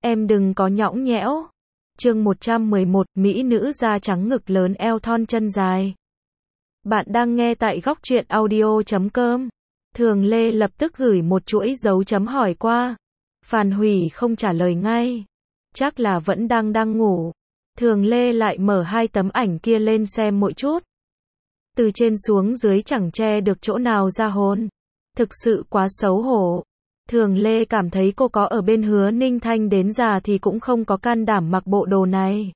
Em đừng có nhõng nhẽo. Chương 111, Mỹ nữ da trắng ngực lớn eo thon chân dài. Bạn đang nghe tại Góc Truyện Audio.com. Thường Lê lập tức gửi một chuỗi dấu chấm hỏi qua. Phàn Hủy không trả lời ngay. Chắc là vẫn đang ngủ. Thường Lê lại mở hai tấm ảnh kia lên xem mỗi chút. Từ trên xuống dưới chẳng che được chỗ nào ra hồn. Thực sự quá xấu hổ. Thường Lê cảm thấy cô có ở bên Hứa Ninh Thanh đến già thì cũng không có can đảm mặc bộ đồ này.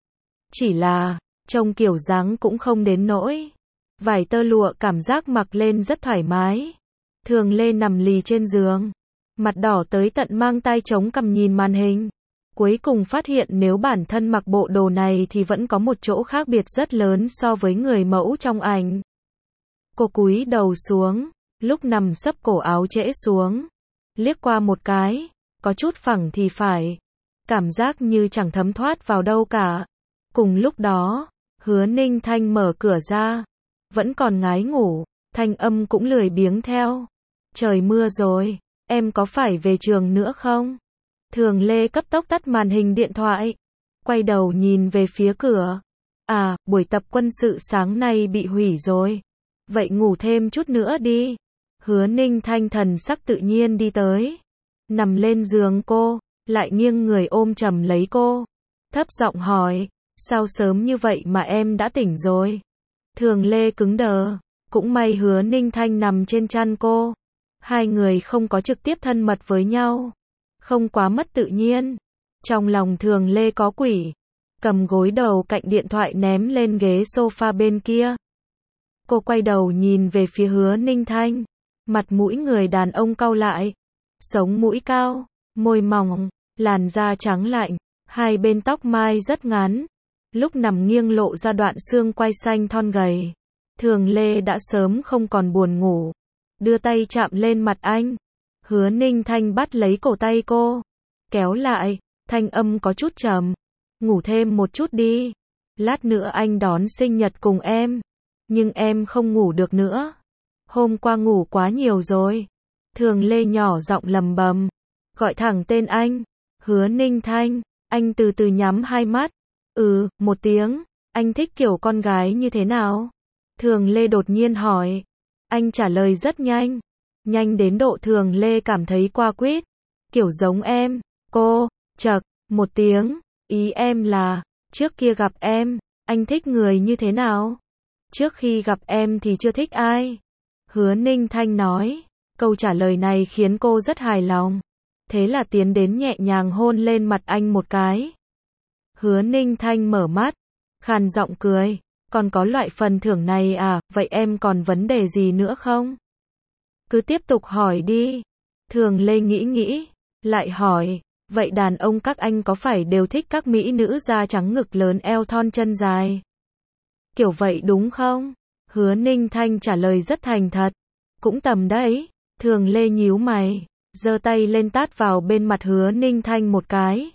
Chỉ là, trông kiểu dáng cũng không đến nỗi. Vải tơ lụa cảm giác mặc lên rất thoải mái. Thường Lê nằm lì trên giường. Mặt đỏ tới tận mang tai chống cằm nhìn màn hình. Cuối cùng phát hiện nếu bản thân mặc bộ đồ này thì vẫn có một chỗ khác biệt rất lớn so với người mẫu trong ảnh. Cô cúi đầu xuống, lúc nằm sấp cổ áo trễ xuống. Liếc qua một cái, có chút phẳng thì phải. Cảm giác như chẳng thấm thoát vào đâu cả. Cùng lúc đó, Hứa Ninh Thanh mở cửa ra. Vẫn còn ngái ngủ, thanh âm cũng lười biếng theo. Trời mưa rồi, em có phải về trường nữa không? Thường Lê cấp tốc tắt màn hình điện thoại. Quay đầu nhìn về phía cửa. À, buổi tập quân sự sáng nay bị hủy rồi. Vậy ngủ thêm chút nữa đi. Hứa Ninh Thanh thần sắc tự nhiên đi tới. Nằm lên giường cô, lại nghiêng người ôm chầm lấy cô. Thấp giọng hỏi, sao sớm như vậy mà em đã tỉnh rồi? Thường Lê cứng đờ, cũng may Hứa Ninh Thanh nằm trên chăn cô. Hai người không có trực tiếp thân mật với nhau. Không quá mất tự nhiên. Trong lòng Thường Lê có quỷ. Cầm gối đầu cạnh điện thoại ném lên ghế sofa bên kia. Cô quay đầu nhìn về phía Hứa Ninh Thanh. Mặt mũi người đàn ông cau lại. Sống mũi cao, môi mỏng, làn da trắng lạnh, hai bên tóc mai rất ngắn. Lúc nằm nghiêng lộ ra đoạn xương quai xanh thon gầy. Thường Lê đã sớm không còn buồn ngủ. Đưa tay chạm lên mặt anh. Hứa Ninh Thanh bắt lấy cổ tay cô. Kéo lại, thanh âm có chút trầm. Ngủ thêm một chút đi. Lát nữa anh đón sinh nhật cùng em. Nhưng em không ngủ được nữa. Hôm qua ngủ quá nhiều rồi. Thường Lê nhỏ giọng lầm bầm. Gọi thẳng tên anh. Hứa Ninh Thanh. Anh từ từ nhắm hai mắt. Một tiếng. Anh thích kiểu con gái như thế nào? Thường Lê đột nhiên hỏi. Anh trả lời rất nhanh. Nhanh đến độ Thường Lê cảm thấy qua quýt. Kiểu giống em. Cô, chậc, một tiếng. Ý em là, trước kia gặp em, anh thích người như thế nào? Trước khi gặp em thì chưa thích ai. Hứa Ninh Thanh nói. Câu trả lời này khiến cô rất hài lòng. Thế là tiến đến nhẹ nhàng hôn lên mặt anh một cái. Hứa Ninh Thanh mở mắt. Khàn giọng cười. Còn có loại phần thưởng này à, vậy em còn vấn đề gì nữa không? Cứ tiếp tục hỏi đi. Thường Lê nghĩ. Lại hỏi. Vậy đàn ông các anh có phải đều thích các mỹ nữ da trắng ngực lớn eo thon chân dài? Kiểu vậy đúng không? Hứa Ninh Thanh trả lời rất thành thật. Cũng tầm đấy. Thường Lê nhíu mày. Giơ tay lên tát vào bên mặt Hứa Ninh Thanh một cái.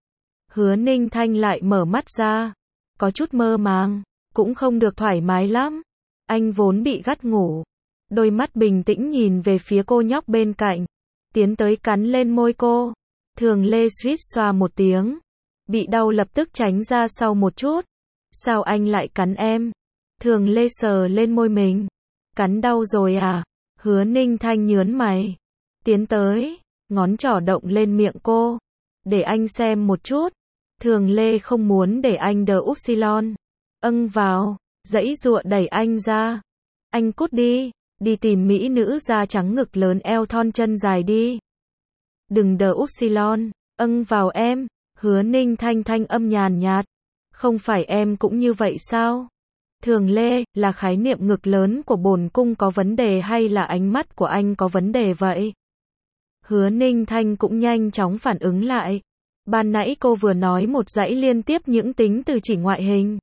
Hứa Ninh Thanh lại mở mắt ra. Có chút mơ màng. Cũng không được thoải mái lắm. Anh vốn bị gắt ngủ. Đôi mắt bình tĩnh nhìn về phía cô nhóc bên cạnh. Tiến tới cắn lên môi cô. Thường Lê suýt xoa một tiếng. Bị đau lập tức tránh ra sau một chút. Sao anh lại cắn em? Thường Lê sờ lên môi mình. Cắn đau rồi à? Hứa Ninh Thanh nhớn mày. Tiến tới. Ngón trỏ động lên miệng cô. Để anh xem một chút. Thường Lê không muốn để anh đờ upsilon. Vào. Giãy giụa đẩy anh ra. Anh cút đi. Đi tìm mỹ nữ da trắng ngực lớn eo thon chân dài đi. Đừng đờ upsilon. Vào em. Hứa Ninh Thanh thanh âm nhàn nhạt. Không phải em cũng như vậy sao? Thường Lê, là khái niệm ngực lớn của bổn cung có vấn đề hay là ánh mắt của anh có vấn đề vậy? Hứa Ninh Thanh cũng nhanh chóng phản ứng lại. Ban nãy cô vừa nói một dãy liên tiếp những tính từ chỉ ngoại hình.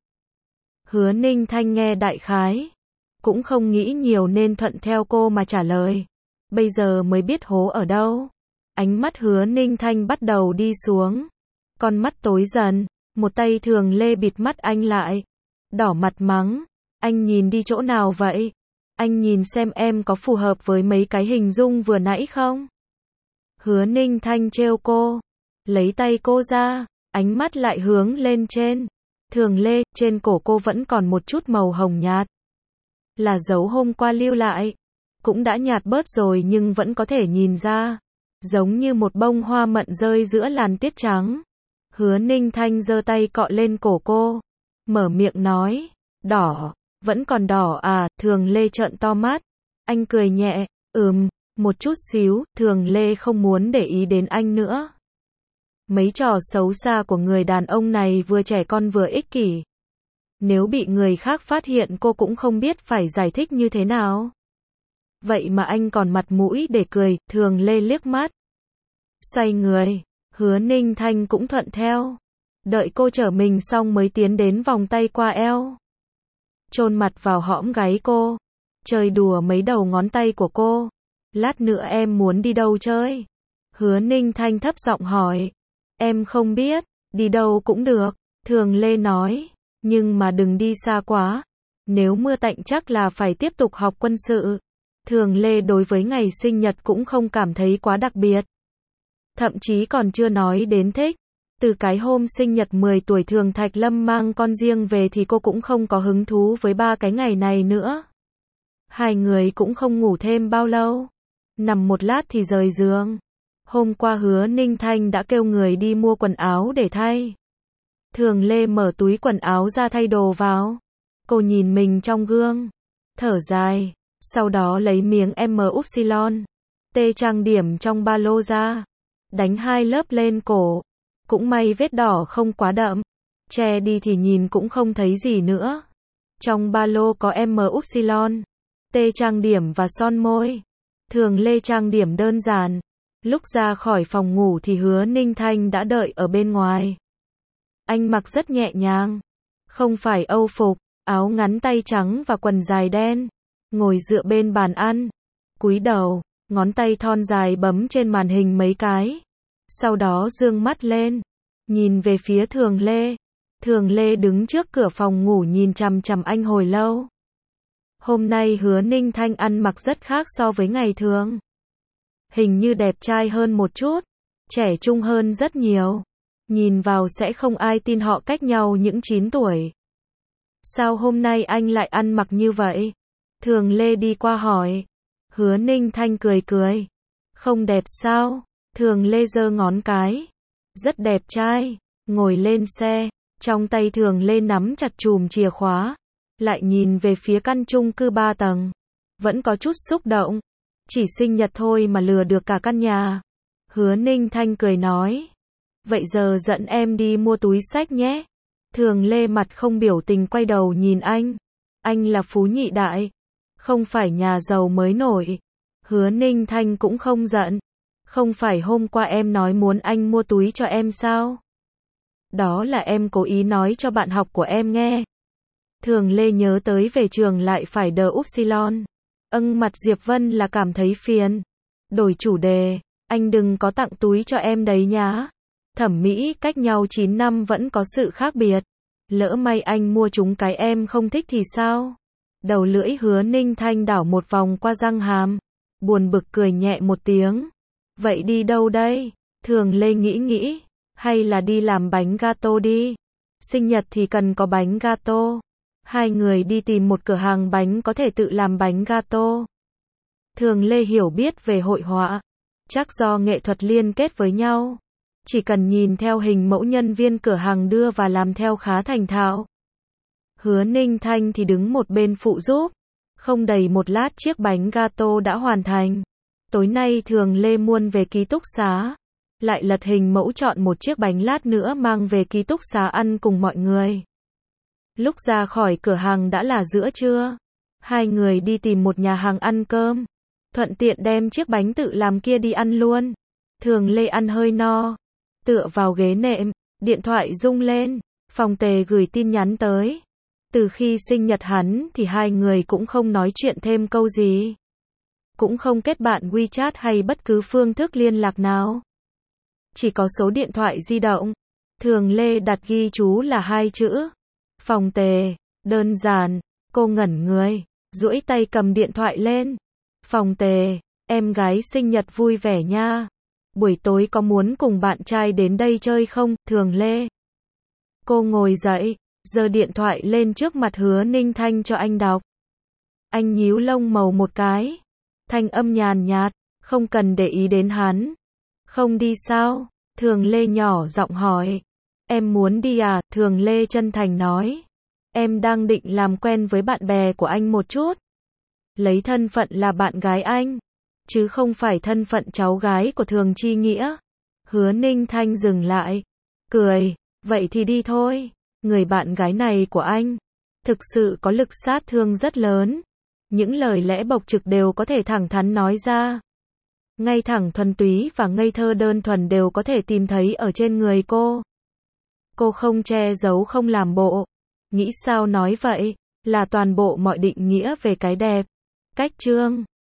Hứa Ninh Thanh nghe đại khái. Cũng không nghĩ nhiều nên thuận theo cô mà trả lời. Bây giờ mới biết hố ở đâu. Ánh mắt Hứa Ninh Thanh bắt đầu đi xuống. Con mắt tối dần. Một tay Thường Lê bịt mắt anh lại. Đỏ mặt mắng. Anh nhìn đi chỗ nào vậy? Anh nhìn xem em có phù hợp với mấy cái hình dung vừa nãy không? Hứa Ninh Thanh trêu cô. lấy tay cô ra, ánh mắt lại hướng lên trên. Thường Lê, trên cổ cô vẫn còn một chút màu hồng nhạt. Là dấu hôm qua lưu lại. Cũng đã nhạt bớt rồi nhưng vẫn có thể nhìn ra. Giống như một bông hoa mận rơi giữa làn tiết trắng. Hứa Ninh Thanh giơ tay cọ lên cổ cô. Mở miệng nói. Đỏ. Vẫn còn đỏ à? Thường Lê trợn to mắt. Anh cười nhẹ. Một chút xíu. Thường Lê không muốn để ý đến anh nữa. Mấy trò xấu xa của người đàn ông này vừa trẻ con vừa ích kỷ. Nếu bị người khác phát hiện cô cũng không biết phải giải thích như thế nào. Vậy mà anh còn mặt mũi để cười. Thường Lê liếc mắt. Xoay người. Hứa Ninh Thanh cũng thuận theo. Đợi cô trở mình xong mới tiến đến vòng tay qua eo. Chôn mặt vào hõm gáy cô. Chơi đùa mấy đầu ngón tay của cô. Lát nữa em muốn đi đâu chơi? Hứa Ninh Thanh thấp giọng hỏi. Em không biết, đi đâu cũng được. Thường Lê nói. Nhưng mà đừng đi xa quá. Nếu mưa tạnh chắc là phải tiếp tục học quân sự. Thường Lê đối với ngày sinh nhật cũng không cảm thấy quá đặc biệt. Thậm chí còn chưa nói đến thích. Từ cái hôm sinh nhật 10 tuổi Thường Thạch Lâm mang con riêng về thì cô cũng không có hứng thú với 3 cái ngày này nữa. Hai người cũng không ngủ thêm bao lâu. Nằm một lát thì rời giường. Hôm qua Hứa Ninh Thanh đã kêu người đi mua quần áo để thay. Thường Lê mở túi quần áo ra thay đồ vào. Cô nhìn mình trong gương. Thở dài. Sau đó lấy miếng M Upsilon. T trang điểm trong ba lô ra. Đánh 2 lớp lên cổ. Cũng may vết đỏ không quá đậm. Che đi thì nhìn cũng không thấy gì nữa. Trong ba lô có M Upsilon. T trang điểm và son môi. Thường Lê trang điểm đơn giản. Lúc ra khỏi phòng ngủ thì Hứa Ninh Thanh đã đợi ở bên ngoài. Anh mặc rất nhẹ nhàng. Không phải âu phục, áo ngắn tay trắng và quần dài đen. Ngồi dựa bên bàn ăn. Cúi đầu, ngón tay thon dài bấm trên màn hình mấy cái. Sau đó dương mắt lên. Nhìn về phía Thường Lê. Thường Lê đứng trước cửa phòng ngủ nhìn chằm chằm anh hồi lâu. Hôm nay Hứa Ninh Thanh ăn mặc rất khác so với ngày thường. Hình như đẹp trai hơn một chút. Trẻ trung hơn rất nhiều. Nhìn vào sẽ không ai tin họ cách nhau những 9 tuổi. Sao hôm nay anh lại ăn mặc như vậy? Thường Lê đi qua hỏi. Hứa Ninh Thanh cười cười. Không đẹp sao? Thường Lê giơ ngón cái. Rất đẹp trai. Ngồi lên xe. Trong tay Thường Lê nắm chặt chùm chìa khóa. Lại nhìn về phía căn chung cư 3 tầng. Vẫn có chút xúc động. Chỉ sinh nhật thôi mà lừa được cả căn nhà. Hứa Ninh Thanh cười nói. Vậy giờ dẫn em đi mua túi xách nhé. Thường Lê mặt không biểu tình quay đầu nhìn anh. Anh là phú nhị đại. Không phải nhà giàu mới nổi. Hứa Ninh Thanh cũng không giận. Không phải hôm qua em nói muốn anh mua túi cho em sao? Đó là em cố ý nói cho bạn học của em nghe. Thường Lê nhớ tới về trường lại phải đờ Upsilon. Mặt Diệp Vân là cảm thấy phiền. Đổi chủ đề. Anh đừng có tặng túi cho em đấy nhá. Thẩm mỹ cách nhau 9 năm vẫn có sự khác biệt. Lỡ may anh mua chúng cái em không thích thì sao? Đầu lưỡi Hứa Ninh Thanh đảo một vòng qua răng hàm. Buồn bực cười nhẹ một tiếng. Vậy đi đâu đây? Thường Lê nghĩ. Hay là đi làm bánh gato đi. Sinh nhật thì cần có bánh gato. Hai người đi tìm một cửa hàng bánh có thể tự làm bánh gato. Thường Lê hiểu biết về hội họa. Chắc do nghệ thuật liên kết với nhau. Chỉ cần nhìn theo hình mẫu nhân viên cửa hàng đưa và làm theo khá thành thạo. Hứa Ninh Thanh thì đứng một bên phụ giúp. Không đầy một lát chiếc bánh gato đã hoàn thành. Tối nay Thường Lê muôn về ký túc xá. Lại lật hình mẫu chọn một chiếc bánh lát nữa mang về ký túc xá ăn cùng mọi người. Lúc ra khỏi cửa hàng đã là giữa trưa. Hai người đi tìm một nhà hàng ăn cơm. Thuận tiện đem chiếc bánh tự làm kia đi ăn luôn. Thường Lê ăn hơi no. Tựa vào ghế nệm. Điện thoại rung lên. Phòng Tề gửi tin nhắn tới. Từ khi sinh nhật hắn thì hai người cũng không nói chuyện thêm câu gì. Cũng không kết bạn WeChat hay bất cứ phương thức liên lạc nào. Chỉ có số điện thoại di động. Thường Lê đặt ghi chú là 2 chữ. Phòng Tề. Đơn giản. Cô ngẩn người. Duỗi tay cầm điện thoại lên. Phòng Tề. Em gái sinh nhật vui vẻ nha. buổi tối có muốn cùng bạn trai đến đây chơi không, Thường Lê? Cô ngồi dậy, giơ điện thoại lên trước mặt Hứa Ninh Thanh cho anh đọc. Anh nhíu lông mày một cái. Thanh âm nhàn nhạt, không cần để ý đến hắn. Không đi sao? Thường Lê nhỏ giọng hỏi. Em muốn đi à? Thường Lê chân thành nói. Em đang định làm quen với bạn bè của anh một chút. Lấy thân phận là bạn gái anh, chứ không phải thân phận cháu gái của Thường Chi Nghĩa. Hứa Ninh Thanh dừng lại, cười, vậy thì đi thôi. Người bạn gái này của anh thực sự có lực sát thương rất lớn. Những lời lẽ bộc trực đều có thể thẳng thắn nói ra. Ngay thẳng thuần túy và ngây thơ đơn thuần đều có thể tìm thấy ở trên người cô. Cô không che giấu, không làm bộ. Nghĩ sao nói vậy, là toàn bộ mọi định nghĩa về cái đẹp. Cách trương